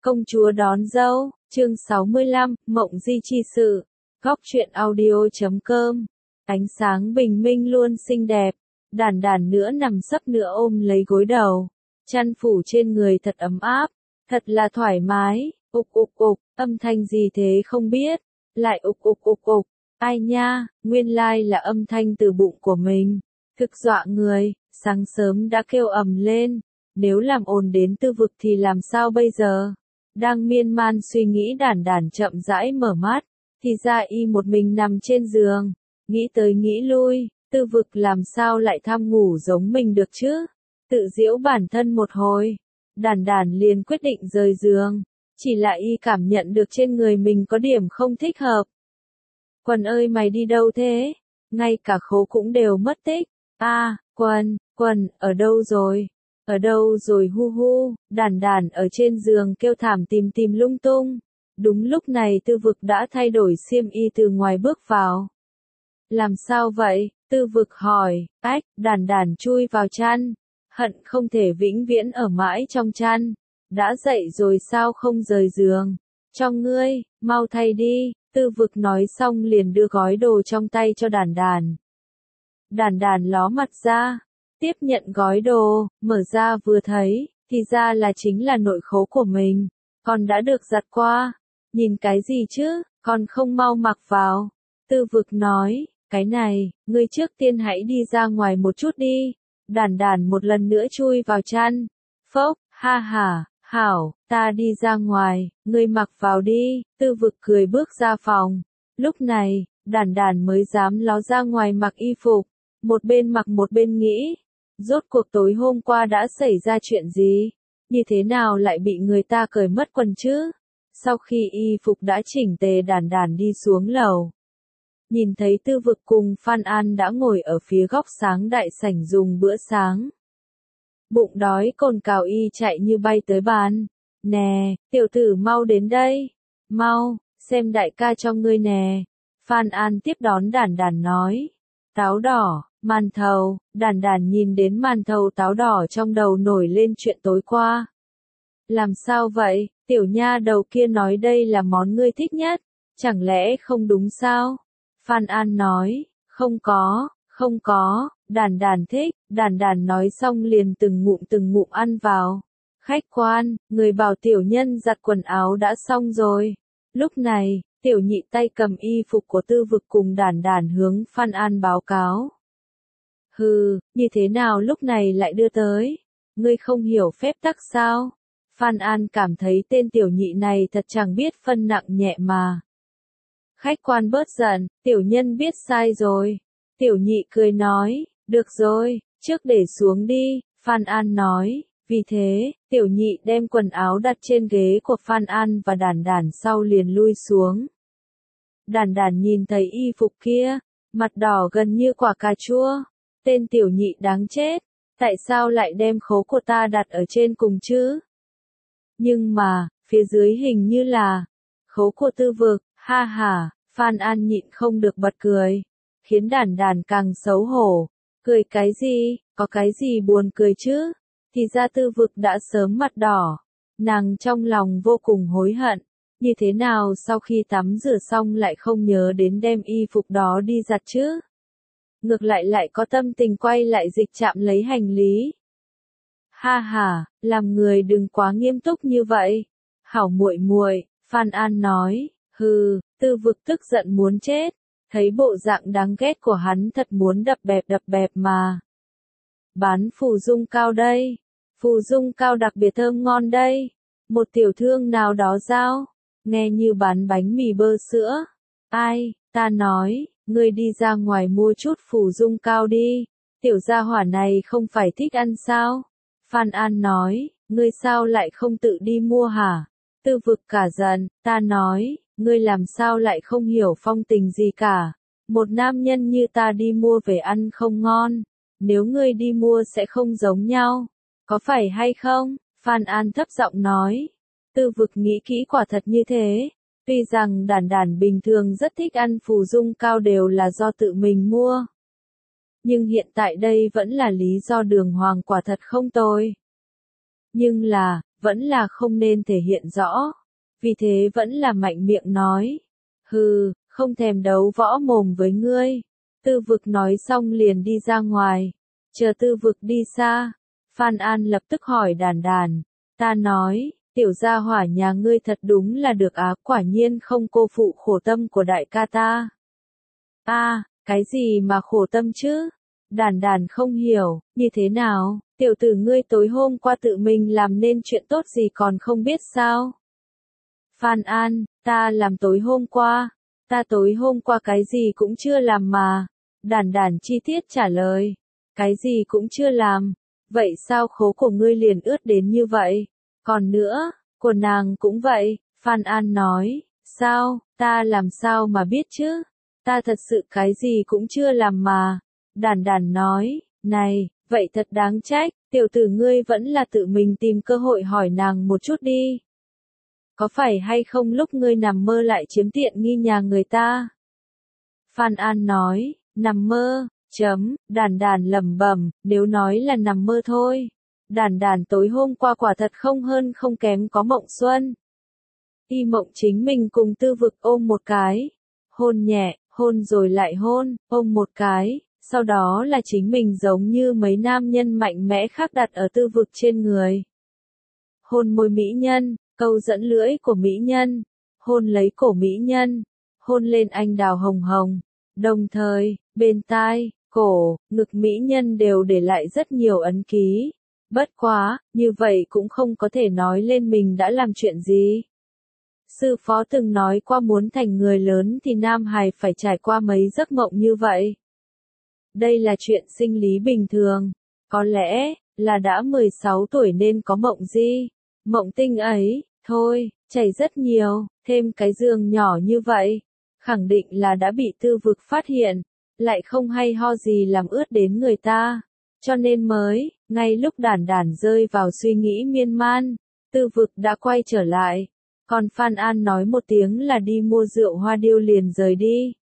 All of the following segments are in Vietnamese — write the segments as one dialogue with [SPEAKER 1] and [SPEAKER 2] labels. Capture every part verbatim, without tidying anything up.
[SPEAKER 1] Công chúa đón dâu, chương sáu mươi lăm, Mộng Di chi sự. Góc truyện audio chấm com. Ánh sáng bình minh luôn xinh đẹp. Đàn đàn nữa nằm sấp nữa ôm lấy gối đầu. Chăn phủ trên người thật ấm áp. Thật là thoải mái. Ục ục ục, âm thanh gì thế không biết. Lại ục ục ục ục. Ai nha, nguyên lai là âm thanh từ bụng của mình. Thực dọa người, sáng sớm đã kêu ầm lên. Nếu làm ồn đến Tư Vực thì làm sao bây giờ? Đang miên man suy nghĩ đàn đàn chậm rãi mở mắt, thì ra y một mình nằm trên giường, nghĩ tới nghĩ lui, Tư Vực làm sao lại tham ngủ giống mình được chứ? Tự giễu bản thân một hồi, đàn đàn liền quyết định rời giường, chỉ là y cảm nhận được trên người mình có điểm không thích hợp. Quần ơi mày đi đâu thế? Ngay cả khố cũng đều mất tích. A, à, quần, quần, ở đâu rồi? Ở đâu rồi hu hu, đàn đàn ở trên giường kêu thảm tìm tìm lung tung. Đúng lúc này Tư Vực đã thay đổi xiêm y từ ngoài bước vào. Làm sao vậy? Tư Vực hỏi, ách, đàn đàn chui vào chăn. Hận không thể vĩnh viễn ở mãi trong chăn. Đã dậy rồi sao không rời giường? Cho ngươi, mau thay đi, Tư Vực nói xong liền đưa gói đồ trong tay cho đàn đàn. Đàn đàn ló mặt ra. Tiếp nhận gói đồ, mở ra vừa thấy, thì ra là chính là nội khố của mình, con đã được giặt qua. Nhìn cái gì chứ, con không mau mặc vào. Tư Vực nói, cái này, ngươi trước tiên hãy đi ra ngoài một chút đi. Đàn đàn một lần nữa chui vào chăn. Phốc, ha ha, hảo, ta đi ra ngoài, ngươi mặc vào đi. Tư Vực cười bước ra phòng. Lúc này, đàn đàn mới dám ló ra ngoài mặc y phục. Một bên mặc một bên nghĩ. Rốt cuộc tối hôm qua đã xảy ra chuyện gì? Như thế nào lại bị người ta cởi mất quần chứ? Sau khi y phục đã chỉnh tề đàn đàn đi xuống lầu. Nhìn thấy Tư Vực cùng Phan An đã ngồi ở phía góc sáng đại sảnh dùng bữa sáng. Bụng đói cồn cào y chạy như bay tới bàn. Nè, tiểu tử mau đến đây. Mau, xem đại ca cho ngươi nè. Phan An tiếp đón đàn đàn nói. Táo đỏ. Màn thầu, đàn đàn nhìn đến màn thầu táo đỏ trong đầu nổi lên chuyện tối qua. Làm sao vậy, tiểu nha đầu kia nói đây là món ngươi thích nhất, chẳng lẽ không đúng sao? Phan An nói, không có, không có, đàn đàn thích, đàn đàn nói xong liền từng ngụm từng ngụm ăn vào. Khách quan, người bảo tiểu nhân giặt quần áo đã xong rồi. Lúc này, tiểu nhị tay cầm y phục của Tư Vực cùng đàn đàn hướng Phan An báo cáo. Hừ, như thế nào lúc này lại đưa tới? Ngươi không hiểu phép tắc sao? Phan An cảm thấy tên tiểu nhị này thật chẳng biết phân nặng nhẹ mà. Khách quan bớt giận, tiểu nhân biết sai rồi. Tiểu nhị cười nói, được rồi, trước để xuống đi, Phan An nói. Vì thế, tiểu nhị đem quần áo đặt trên ghế của Phan An và đàn đàn sau liền lui xuống. Đàn đàn nhìn thấy y phục kia, mặt đỏ gần như quả cà chua. Tên tiểu nhị đáng chết, tại sao lại đem khố của ta đặt ở trên cùng chứ? Nhưng mà, phía dưới hình như là khố của Tư Vực, ha ha, Phan An nhịn không được bật cười, khiến đàn đàn càng xấu hổ. Cười cái gì, có cái gì buồn cười chứ? Thì ra Tư Vực đã sớm mặt đỏ, nàng trong lòng vô cùng hối hận. Như thế nào sau khi tắm rửa xong lại không nhớ đến đem y phục đó đi giặt chứ? Ngược lại lại có tâm tình quay lại dịch trạm lấy hành lý. Ha ha, làm người đừng quá nghiêm túc như vậy. Hảo muội muội, Phan An nói, hừ, Tư Vực tức giận muốn chết, thấy bộ dạng đáng ghét của hắn thật muốn đập bẹp đập bẹp mà. Bán phù dung cao đây, phù dung cao đặc biệt thơm ngon đây, một tiểu thương nào đó giao, nghe như bán bánh mì bơ sữa. Ai, ta nói. Ngươi đi ra ngoài mua chút phù dung cao đi, tiểu gia hỏa này không phải thích ăn sao? Phan An nói, ngươi sao lại không tự đi mua hả? Tư Vực cả giận, ta nói, ngươi làm sao lại không hiểu phong tình gì cả? Một nam nhân như ta đi mua về ăn không ngon, nếu ngươi đi mua sẽ không giống nhau, có phải hay không? Phan An thấp giọng nói, Tư Vực nghĩ kỹ quả thật như thế. Tuy rằng đàn đàn bình thường rất thích ăn phù dung cao đều là do tự mình mua. Nhưng hiện tại đây vẫn là lý do đường hoàng quả thật không tồi. Nhưng là, vẫn là không nên thể hiện rõ. Vì thế vẫn là mạnh miệng nói. Hừ, không thèm đấu võ mồm với ngươi. Tư vực nói xong liền đi ra ngoài. Chờ tư vực đi xa, Phan An lập tức hỏi đàn đàn. Ta nói, tiểu gia hỏa nhà ngươi thật đúng là được á, quả nhiên không cô phụ khổ tâm của đại ca ta. A, à, cái gì mà khổ tâm chứ? Đàn đàn không hiểu, như thế nào, tiểu tử ngươi tối hôm qua tự mình làm nên chuyện tốt gì còn không biết sao? Phan An, ta làm tối hôm qua, ta tối hôm qua cái gì cũng chưa làm mà. Đàn đàn chi tiết trả lời, cái gì cũng chưa làm, vậy sao khố của ngươi liền ướt đến như vậy? Còn nữa, của nàng cũng vậy, Phan An nói, sao, ta làm sao mà biết chứ? Ta thật sự cái gì cũng chưa làm mà. Đàn đàn nói, này, vậy thật đáng trách, tiểu tử ngươi vẫn là tự mình tìm cơ hội hỏi nàng một chút đi. Có phải hay không lúc ngươi nằm mơ lại chiếm tiện nghi nhà người ta? Phan An nói, nằm mơ, chấm, đàn đàn lẩm bẩm, nếu nói là nằm mơ thôi. Đàn đàn tối hôm qua quả thật không hơn không kém có mộng xuân. Y mộng chính mình cùng tư vực ôm một cái. Hôn nhẹ, hôn rồi lại hôn, ôm một cái. Sau đó là chính mình giống như mấy nam nhân mạnh mẽ khác đặt ở tư vực trên người. Hôn môi mỹ nhân, câu dẫn lưỡi của mỹ nhân, hôn lấy cổ mỹ nhân, hôn lên anh đào hồng hồng. Đồng thời, bên tai, cổ, ngực mỹ nhân đều để lại rất nhiều ấn ký. Bất quá, như vậy cũng không có thể nói lên mình đã làm chuyện gì. Sư phó từng nói qua muốn thành người lớn thì nam hài phải trải qua mấy giấc mộng như vậy. Đây là chuyện sinh lý bình thường. Có lẽ, là đã mười sáu tuổi nên có mộng gì. Mộng tinh ấy, thôi, chảy rất nhiều, thêm cái giường nhỏ như vậy. Khẳng định là đã bị tư vực phát hiện, lại không hay ho gì làm ướt đến người ta. Cho nên mới, ngay lúc đàn đàn rơi vào suy nghĩ miên man, tư vực đã quay trở lại. Còn Phan An nói một tiếng là đi mua rượu hoa điêu liền rời đi.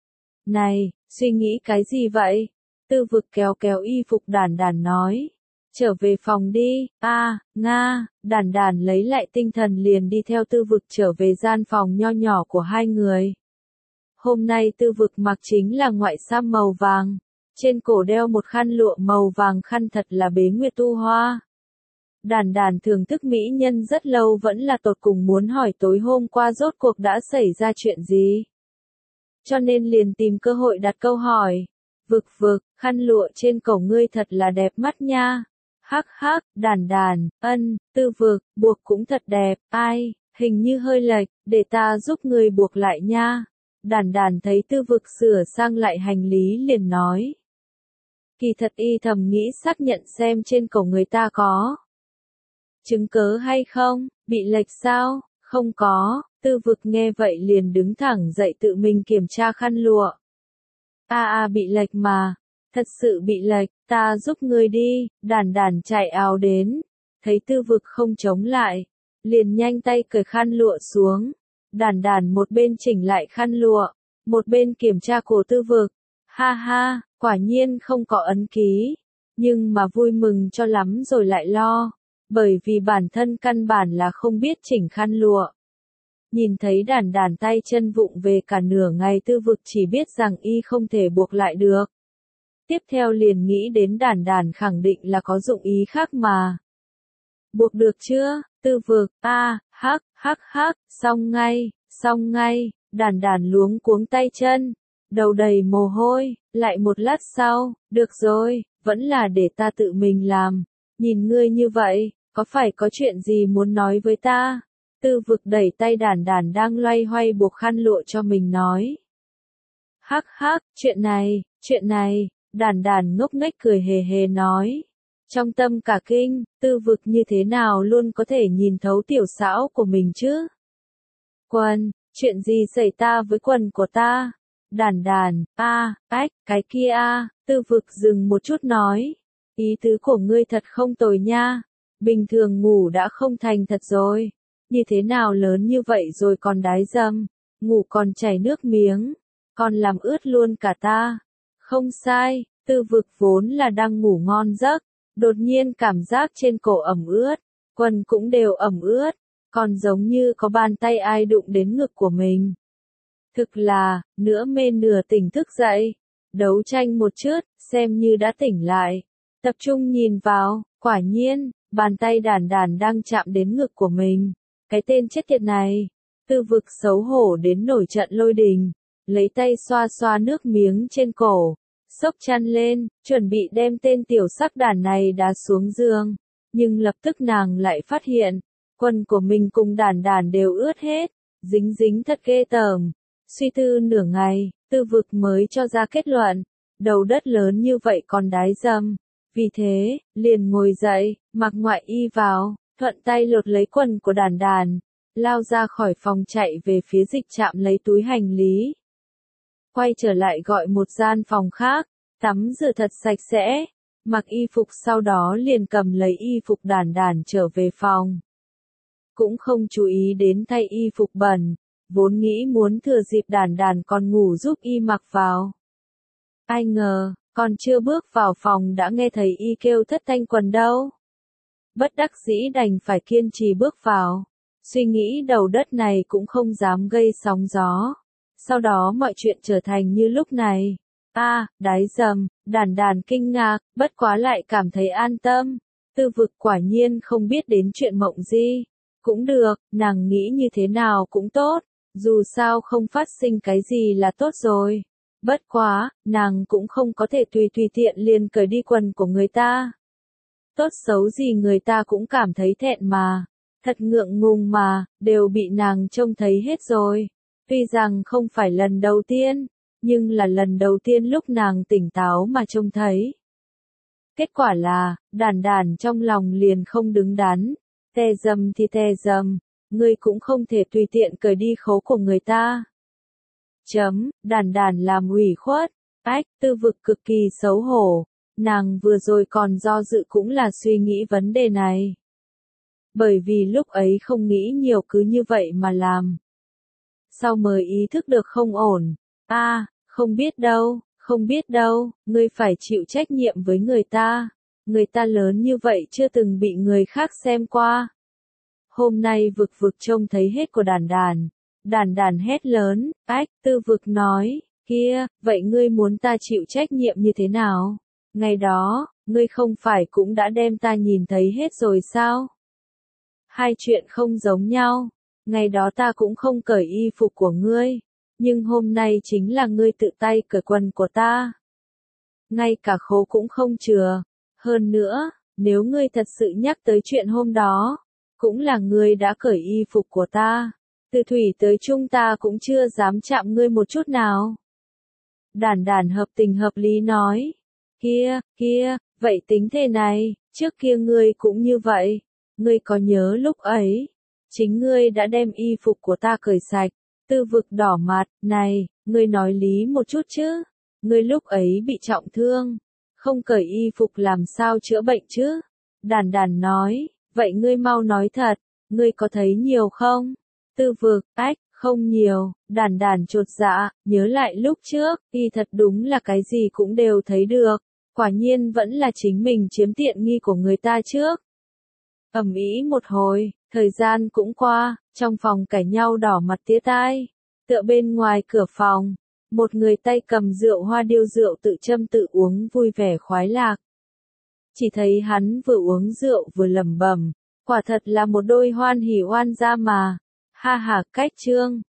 [SPEAKER 1] Này, suy nghĩ cái gì vậy? Tư vực kéo kéo y phục đàn đàn nói. Trở về phòng đi, a à, Nga, đàn đàn lấy lại tinh thần liền đi theo tư vực trở về gian phòng nho nhỏ của hai người. Hôm nay tư vực mặc chính là ngoại sam màu vàng, trên cổ đeo một khăn lụa màu vàng, khăn thật là bế nguyệt tu hoa. Đàn đàn thưởng thức mỹ nhân rất lâu vẫn là tột cùng muốn hỏi tối hôm qua rốt cuộc đã xảy ra chuyện gì. Cho nên liền tìm cơ hội đặt câu hỏi. Vực vực, khăn lụa trên cổ ngươi thật là đẹp mắt nha. Hắc hắc, đàn đàn, ân, tư vực, buộc cũng thật đẹp, ai, hình như hơi lệch, để ta giúp ngươi buộc lại nha. Đàn đàn thấy tư vực sửa sang lại hành lý liền nói. Kỳ thật y thầm nghĩ xác nhận xem trên cổ người ta có chứng cớ hay không, bị lệch sao, không có, tư vực nghe vậy liền đứng thẳng dậy tự mình kiểm tra khăn lụa. A a bị lệch mà, thật sự bị lệch, ta giúp ngươi đi, đàn đàn chạy ào đến, thấy tư vực không chống lại, liền nhanh tay cởi khăn lụa xuống. Đàn đàn một bên chỉnh lại khăn lụa, một bên kiểm tra cổ tư vực. Ha ha, quả nhiên không có ấn ký, nhưng mà vui mừng cho lắm rồi lại lo, bởi vì bản thân căn bản là không biết chỉnh khăn lụa. Nhìn thấy đàn đàn tay chân vụng về cả nửa ngày, tư vực chỉ biết rằng y không thể buộc lại được. Tiếp theo liền nghĩ đến đàn đàn khẳng định là có dụng ý khác mà. Buộc được chưa, tư vực, a à, hắc, hắc hắc, xong ngay, xong ngay, đàn đàn luống cuống tay chân, đầu đầy mồ hôi, lại một lát sau, được rồi, vẫn là để ta tự mình làm, nhìn ngươi như vậy, có phải có chuyện gì muốn nói với ta? Tư vực đẩy tay đàn đàn đang loay hoay buộc khăn lụa cho mình nói. Hắc hắc, chuyện này, chuyện này, đàn đàn ngốc nghếch cười hề hề nói. Trong tâm cả kinh, tư vực như thế nào luôn có thể nhìn thấu tiểu xảo của mình chứ? Quần, chuyện gì xảy ta với quần của ta? Đàn đàn, a, ách, cái kia a, tư vực dừng một chút nói. Ý tứ của ngươi thật không tồi nha. Bình thường ngủ đã không thành thật rồi. Như thế nào lớn như vậy rồi còn đái dâm, ngủ còn chảy nước miếng, còn làm ướt luôn cả ta. Không sai, tư vực vốn là đang ngủ ngon giấc, đột nhiên cảm giác trên cổ ẩm ướt, quần cũng đều ẩm ướt, còn giống như có bàn tay ai đụng đến ngực của mình. Thực là, nửa mê nửa tỉnh thức dậy, đấu tranh một chút, xem như đã tỉnh lại. Tập trung nhìn vào, quả nhiên, bàn tay đàn đàn đang chạm đến ngực của mình. Cái tên chết tiệt này, Tư Vực xấu hổ đến nổi trận lôi đình, lấy tay xoa xoa nước miếng trên cổ, xốc chăn lên, chuẩn bị đem tên tiểu sắc đàn này đá xuống giường. Nhưng lập tức nàng lại phát hiện, quần của mình cùng đàn đàn đều ướt hết, dính dính thật ghê tởm. Suy tư nửa ngày, Tư Vực mới cho ra kết luận, đầu đất lớn như vậy còn đái dâm. Vì thế, liền ngồi dậy, mặc ngoại y vào, thuận tay lột lấy quần của đàn đàn, lao ra khỏi phòng chạy về phía dịch trạm lấy túi hành lý. Quay trở lại gọi một gian phòng khác, tắm rửa thật sạch sẽ, mặc y phục sau đó liền cầm lấy y phục đàn đàn trở về phòng. Cũng không chú ý đến thay y phục bẩn, vốn nghĩ muốn thừa dịp đàn đàn còn ngủ giúp y mặc vào. Ai ngờ, còn chưa bước vào phòng đã nghe thấy y kêu thất thanh quần đâu. Bất đắc dĩ đành phải kiên trì bước vào, suy nghĩ đầu đất này cũng không dám gây sóng gió. Sau đó mọi chuyện trở thành như lúc này. A, à, đái dầm, đàn đàn kinh ngạc, bất quá lại cảm thấy an tâm. Tư Vực quả nhiên không biết đến chuyện Mộng Di. Cũng được, nàng nghĩ như thế nào cũng tốt, dù sao không phát sinh cái gì là tốt rồi. Bất quá, nàng cũng không có thể tùy tùy tiện liền cởi đi quần của người ta. Tốt xấu gì người ta cũng cảm thấy thẹn mà. Thật ngượng ngùng mà, đều bị nàng trông thấy hết rồi. Tuy rằng không phải lần đầu tiên, nhưng là lần đầu tiên lúc nàng tỉnh táo mà trông thấy. Kết quả là, đàn đàn trong lòng liền không đứng đắn. Tè dầm thì tè dầm, ngươi cũng không thể tùy tiện cởi đi khố của người ta. Chấm, đàn đàn làm ủy khuất, ách, Tư Vực cực kỳ xấu hổ, nàng vừa rồi còn do dự cũng là suy nghĩ vấn đề này. Bởi vì lúc ấy không nghĩ nhiều cứ như vậy mà làm. Sau mới ý thức được không ổn, a, à, không biết đâu, không biết đâu, ngươi phải chịu trách nhiệm với người ta, người ta lớn như vậy chưa từng bị người khác xem qua. Hôm nay Vực Vực trông thấy hết của đàn đàn. Đàn đàn hét lớn, ách, Tư Vực nói, kia, vậy ngươi muốn ta chịu trách nhiệm như thế nào? Ngày đó, ngươi không phải cũng đã đem ta nhìn thấy hết rồi sao? Hai chuyện không giống nhau, ngày đó ta cũng không cởi y phục của ngươi, nhưng hôm nay chính là ngươi tự tay cởi quần của ta. Ngay cả khố cũng không chừa, hơn nữa, nếu ngươi thật sự nhắc tới chuyện hôm đó, cũng là ngươi đã cởi y phục của ta. Từ thủy tới chung ta cũng chưa dám chạm ngươi một chút nào. Đàn đàn hợp tình hợp lý nói. Kia, kia, vậy tính thế này, trước kia ngươi cũng như vậy. Ngươi có nhớ lúc ấy, chính ngươi đã đem y phục của ta cởi sạch. Tư Vực đỏ mặt, này, ngươi nói lý một chút chứ. Ngươi lúc ấy bị trọng thương, không cởi y phục làm sao chữa bệnh chứ. Đàn đàn nói, vậy ngươi mau nói thật, ngươi có thấy nhiều không? Tư Vực, ách, không nhiều, đàn đàn chột dạ, nhớ lại lúc trước, y thật đúng là cái gì cũng đều thấy được, quả nhiên vẫn là chính mình chiếm tiện nghi của người ta trước. Ầm ĩ một hồi, thời gian cũng qua, trong phòng cãi nhau đỏ mặt tía tai, tựa bên ngoài cửa phòng, một người tay cầm rượu hoa điêu rượu tự châm tự uống vui vẻ khoái lạc. Chỉ thấy hắn vừa uống rượu vừa lẩm bẩm, quả thật là một đôi hoan hỉ oan gia mà. Ha ha, cách trương,